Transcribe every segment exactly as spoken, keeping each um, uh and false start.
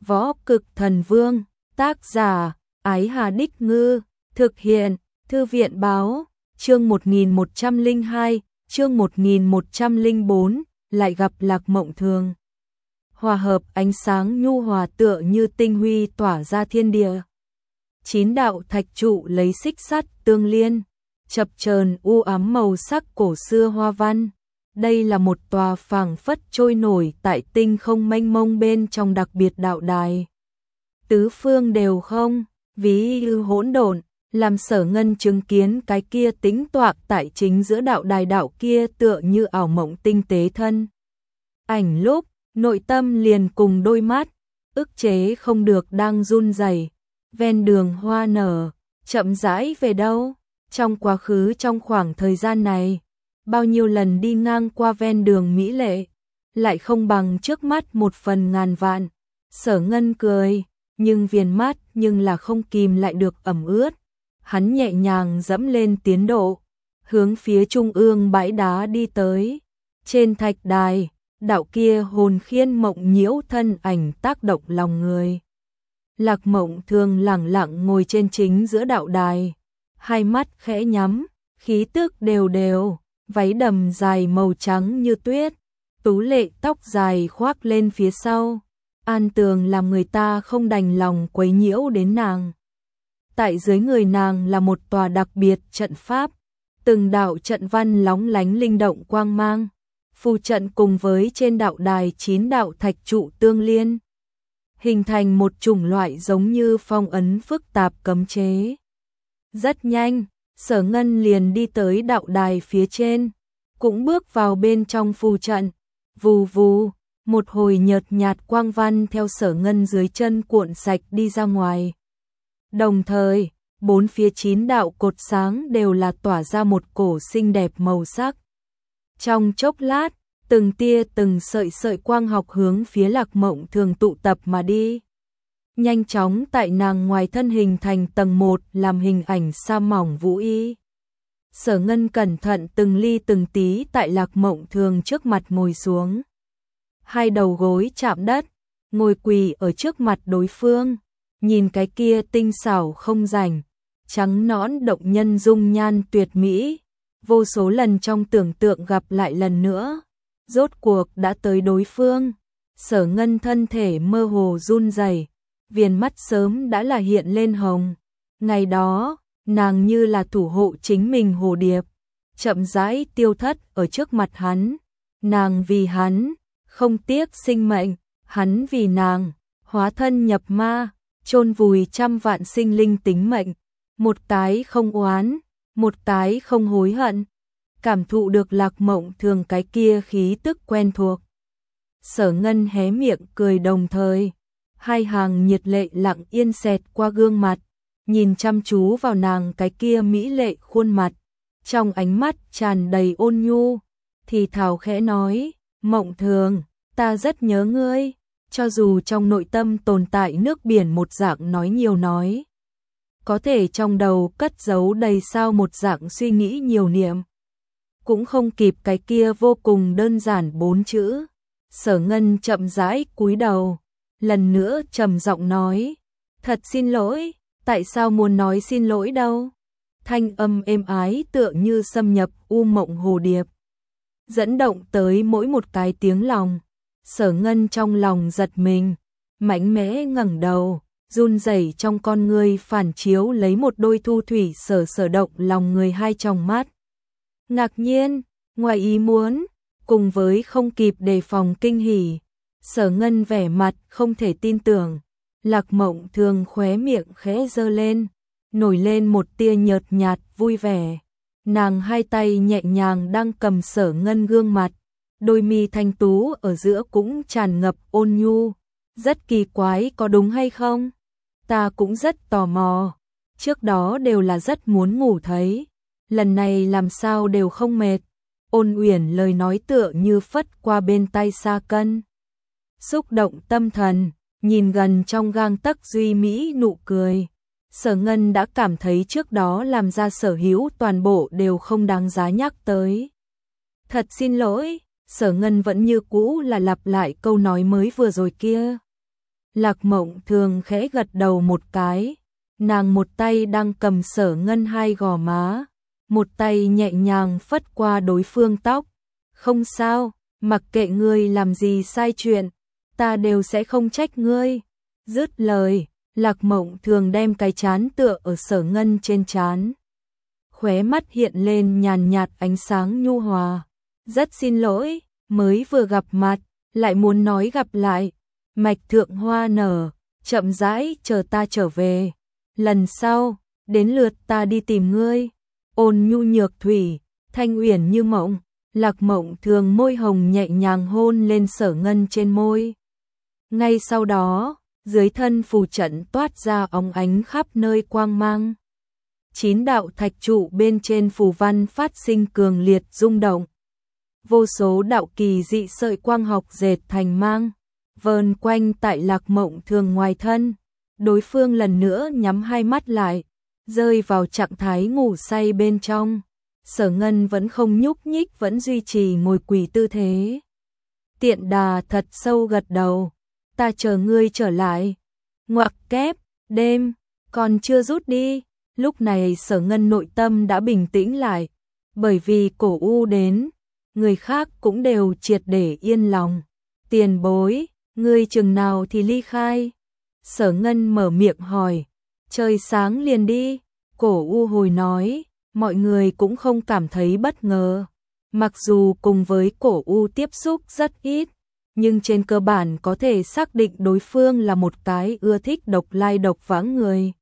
Võ Cực Thần Vương, tác giả, Ái Hà Đích Ngư, thực hiện, Thư viện Báo, chương một nghìn một trăm lẻ hai, chương một nghìn một trăm lẻ bốn, lại gặp Lạc Mộng Thường. Hòa hợp ánh sáng nhu hòa tựa như tinh huy tỏa ra thiên địa. Chín đạo thạch trụ lấy xích sắt tương liên, chập chờn u ám màu sắc cổ xưa hoa văn. Đây là một tòa phảng phất trôi nổi tại tinh không mênh mông bên trong đặc biệt đạo đài. Tứ phương đều không, ví như hỗn độn, làm Sở Ngân chứng kiến cái kia tĩnh tọa tại chính giữa đạo đài đạo kia tựa như ảo mộng tinh tế thân. Ảnh lúc, nội tâm liền cùng đôi mắt, ức chế không được đang run rẩy. Ven đường hoa nở, chậm rãi về đâu? Trong quá khứ trong khoảng thời gian này, bao nhiêu lần đi ngang qua ven đường mỹ lệ, lại không bằng trước mắt một phần ngàn vạn. Sở Ngân cười, nhưng viền mắt nhưng là không kìm lại được ẩm ướt. Hắn nhẹ nhàng dẫm lên tiến độ, hướng phía trung ương bãi đá đi tới. Trên thạch đài, đạo kia hồn khiên mộng nhiễu thân ảnh tác động lòng người. Lạc Mộng Thường lẳng lặng ngồi trên chính giữa đạo đài, hai mắt khẽ nhắm, khí tức đều đều, váy đầm dài màu trắng như tuyết, tú lệ tóc dài khoác lên phía sau, an tường làm người ta không đành lòng quấy nhiễu đến nàng. Tại dưới người nàng là một tòa đặc biệt trận pháp, từng đạo trận văn lóng lánh linh động quang mang, phù trận cùng với trên đạo đài chín đạo thạch trụ tương liên, hình thành một chủng loại giống như phong ấn phức tạp cấm chế. Rất nhanh, Sở Ngân liền đi tới đạo đài phía trên, cũng bước vào bên trong phù trận. Vù vù, một hồi nhợt nhạt quang văn theo Sở Ngân dưới chân cuộn sạch đi ra ngoài. Đồng thời, bốn phía chín đạo cột sáng đều là tỏa ra một cổ xinh đẹp màu sắc. Trong chốc lát, từng tia từng sợi sợi quang học hướng phía Lạc Mộng Thường tụ tập mà đi. Nhanh chóng tại nàng ngoài thân hình thành tầng một làm hình ảnh sa mỏng vũ y. Sở Ngân cẩn thận từng ly từng tí tại Lạc Mộng Thường trước mặt ngồi xuống. Hai đầu gối chạm đất, ngồi quỳ ở trước mặt đối phương, nhìn cái kia tinh xảo không rảnh, trắng nõn động nhân dung nhan tuyệt mỹ, vô số lần trong tưởng tượng gặp lại lần nữa. Rốt cuộc đã tới đối phương. Sở Ngân thân thể mơ hồ run rẩy, viền mắt sớm đã là hiện lên hồng. Ngày đó, nàng như là thủ hộ chính mình hồ điệp, chậm rãi tiêu thất ở trước mặt hắn. Nàng vì hắn, không tiếc sinh mệnh, hắn vì nàng, hóa thân nhập ma, chôn vùi trăm vạn sinh linh tính mệnh, một cái không oán, một cái không hối hận. Cảm thụ được Lạc Mộng Thường cái kia khí tức quen thuộc, Sở Ngân hé miệng cười, đồng thời hai hàng nhiệt lệ lặng yên xẹt qua gương mặt, nhìn chăm chú vào nàng cái kia mỹ lệ khuôn mặt, trong ánh mắt tràn đầy ôn nhu, thì thào khẽ nói: Mộng Thường, ta rất nhớ ngươi. Cho dù trong nội tâm tồn tại nước biển một dạng nói nhiều nói, có thể trong đầu cất giấu đầy sao một dạng suy nghĩ nhiều niệm, cũng không kịp cái kia vô cùng đơn giản bốn chữ. Sở Ngân chậm rãi cúi đầu, lần nữa trầm giọng nói: Thật xin lỗi. Tại sao muốn nói xin lỗi đâu? Thanh âm êm ái tựa như xâm nhập u mộng hồ điệp, dẫn động tới mỗi một cái tiếng lòng. Sở Ngân trong lòng giật mình, mạnh mẽ ngẩng đầu, run rẩy trong con ngươi phản chiếu lấy một đôi thu thủy sở sở động lòng người hai tròng mắt. Ngạc nhiên, ngoài ý muốn, cùng với không kịp đề phòng kinh hỉ. Sở Ngân vẻ mặt không thể tin tưởng. Lạc Mộng Thường khóe miệng khẽ giơ lên, nổi lên một tia nhợt nhạt vui vẻ. Nàng hai tay nhẹ nhàng đang cầm Sở Ngân gương mặt, đôi mi thanh tú ở giữa cũng tràn ngập ôn nhu. Rất kỳ quái có đúng hay không? Ta cũng rất tò mò. Trước đó đều là rất muốn ngủ thấy, lần này làm sao đều không mệt. Ôn Uyển lời nói tựa như phất qua bên tay xa cân, xúc động tâm thần, nhìn gần trong gang tấc duy mỹ nụ cười. Sở Ngân đã cảm thấy trước đó làm ra sở hữu toàn bộ đều không đáng giá nhắc tới. Thật xin lỗi. Sở Ngân vẫn như cũ là lặp lại câu nói mới vừa rồi kia. Lạc Mộng Thường khẽ gật đầu một cái, nàng một tay đang cầm Sở Ngân hai gò má, một tay nhẹ nhàng phất qua đối phương tóc. Không sao, mặc kệ ngươi làm gì sai chuyện, ta đều sẽ không trách ngươi. Dứt lời, Lạc Mộng Thường đem cái trán tựa ở Sở Ngân trên trán. Khóe mắt hiện lên nhàn nhạt ánh sáng nhu hòa. Rất xin lỗi, mới vừa gặp mặt, lại muốn nói gặp lại. Mạch thượng hoa nở, chậm rãi chờ ta trở về. Lần sau, đến lượt ta đi tìm ngươi. Ôn nhu nhược thủy, thanh uyển như mộng. Lạc Mộng Thường môi hồng nhẹ nhàng hôn lên Sở Ngân trên môi. Ngay sau đó, dưới thân phù trận toát ra óng ánh khắp nơi quang mang. Chín đạo thạch trụ bên trên phù văn phát sinh cường liệt rung động. Vô số đạo kỳ dị sợi quang học dệt thành mang, vờn quanh tại Lạc Mộng Thường ngoài thân. Đối phương lần nữa nhắm hai mắt lại, rơi vào trạng thái ngủ say bên trong. Sở Ngân vẫn không nhúc nhích, vẫn duy trì ngồi quỳ tư thế. Tiện Đà thật sâu gật đầu, ta chờ ngươi trở lại. Ngoặc kép, đêm, còn chưa rút đi. Lúc này Sở Ngân nội tâm đã bình tĩnh lại, bởi vì Cổ U đến, người khác cũng đều triệt để yên lòng. Tiền bối, ngươi chừng nào thì ly khai? Sở Ngân mở miệng hỏi. Trời sáng liền đi. Cổ U hồi nói, mọi người cũng không cảm thấy bất ngờ. Mặc dù cùng với Cổ U tiếp xúc rất ít, nhưng trên cơ bản có thể xác định đối phương là một cái ưa thích độc lai độc vãng người.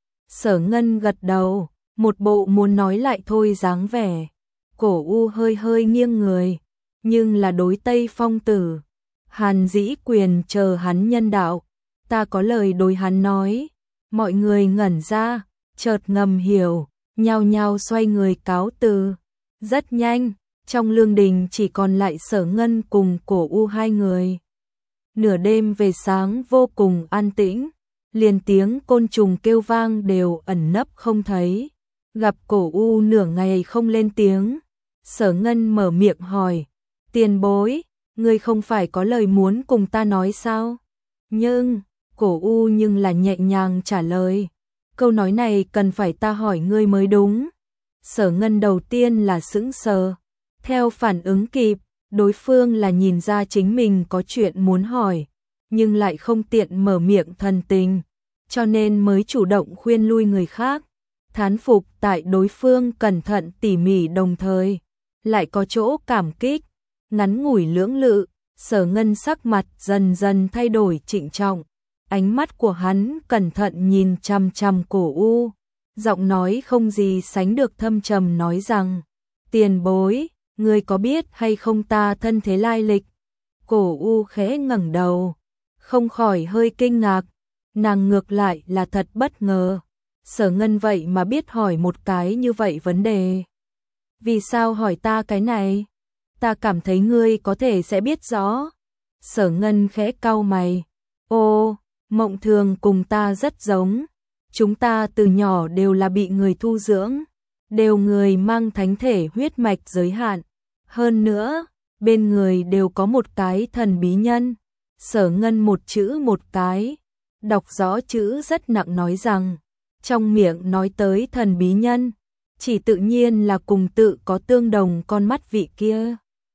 Sở Ngân gật đầu, một bộ muốn nói lại thôi dáng vẻ. Cổ U hơi hơi nghiêng người, nhưng là đối Tây Phong Tử. Hàn Dĩ Quyền chờ hắn nhân đạo, ta có lời đối hắn nói. Mọi người ngẩn ra, chợt ngầm hiểu, nhao nhao xoay người cáo từ. Rất nhanh, trong lương đình chỉ còn lại Sở Ngân cùng Cổ U hai người. Nửa đêm về sáng vô cùng an tĩnh, liền tiếng côn trùng kêu vang đều ẩn nấp không thấy. Gặp Cổ U nửa ngày không lên tiếng, Sở Ngân mở miệng hỏi, tiền bối, ngươi không phải có lời muốn cùng ta nói sao? Nhưng, Cổ U nhưng là nhẹ nhàng trả lời, câu nói này cần phải ta hỏi ngươi mới đúng. Sở Ngân đầu tiên là sững sờ, theo phản ứng kịp, đối phương là nhìn ra chính mình có chuyện muốn hỏi, nhưng lại không tiện mở miệng thần tình, cho nên mới chủ động khuyên lui người khác. Thán phục tại đối phương cẩn thận tỉ mỉ đồng thời, lại có chỗ cảm kích. Ngắn ngủi lưỡng lự, Sở Ngân sắc mặt dần dần thay đổi trịnh trọng, ánh mắt của hắn cẩn thận nhìn chằm chằm Cổ U, giọng nói không gì sánh được thâm trầm nói rằng, tiền bối, ngươi có biết hay không ta thân thế lai lịch? Cổ U khẽ ngẩng đầu, không khỏi hơi kinh ngạc, nàng ngược lại là thật bất ngờ. Sở Ngân vậy mà biết hỏi một cái như vậy vấn đề. Vì sao hỏi ta cái này? Ta cảm thấy ngươi có thể sẽ biết rõ. Sở Ngân khẽ cau mày. Ô, Mộng Thường cùng ta rất giống. Chúng ta từ nhỏ đều là bị người thu dưỡng, đều người mang thánh thể huyết mạch giới hạn. Hơn nữa, bên người đều có một cái thần bí nhân. Sở Ngân một chữ một cái, đọc rõ chữ rất nặng nói rằng, trong miệng nói tới thần bí nhân, chỉ tự nhiên là cùng tự có tương đồng con mắt vị kia.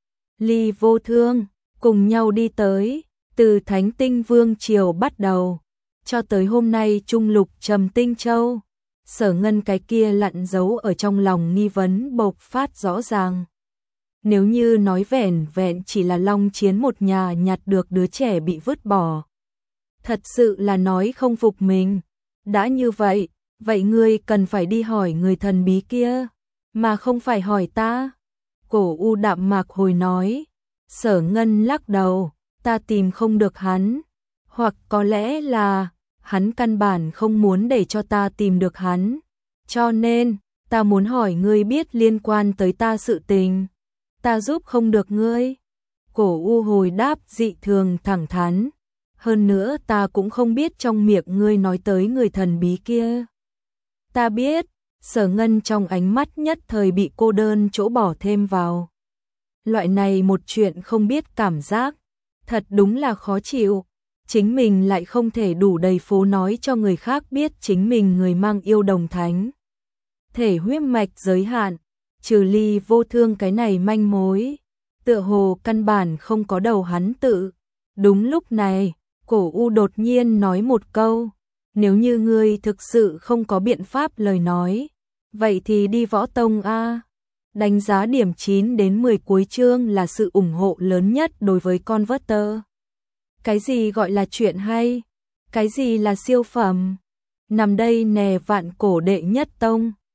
Ly Vô Thương, cùng nhau đi tới, từ Thánh Tinh Vương Triều bắt đầu, cho tới hôm nay Trung Lục Trầm Tinh Châu. Sở Ngân cái kia lặn giấu ở trong lòng nghi vấn bộc phát rõ ràng. Nếu như nói vẻn vẹn chỉ là Long Chiến một nhà nhặt được đứa trẻ bị vứt bỏ, thật sự là nói không phục mình. Đã như vậy, vậy ngươi cần phải đi hỏi người thần bí kia, mà không phải hỏi ta. Cổ U đạm mạc hồi nói. Sở Ngân lắc đầu, ta tìm không được hắn, hoặc có lẽ là hắn căn bản không muốn để cho ta tìm được hắn, cho nên ta muốn hỏi ngươi biết liên quan tới ta sự tình, ta giúp không được ngươi. Cổ U hồi đáp dị thường thẳng thắn, hơn nữa ta cũng không biết trong miệng ngươi nói tới người thần bí kia. Ta biết. Sở Ngân trong ánh mắt nhất thời bị cô đơn chỗ bỏ thêm vào. Loại này một chuyện không biết cảm giác, thật đúng là khó chịu. chính mình lại không thể đủ đầy phố nói cho người khác biết chính mình người mang yêu đồng thánh. Thể huyết mạch giới hạn, trừ Ly Vô Thương cái này manh mối, tựa hồ căn bản không có đầu hắn tự. Đúng lúc này, Cổ U đột nhiên nói một câu, nếu như ngươi thực sự không có biện pháp lời nói, vậy thì đi võ tông a. Đánh giá điểm chín đến mười cuối chương là sự ủng hộ lớn nhất đối với Converter. Cái gì gọi là chuyện hay? Cái gì là siêu phẩm? Nằm đây nè vạn cổ đệ nhất tông.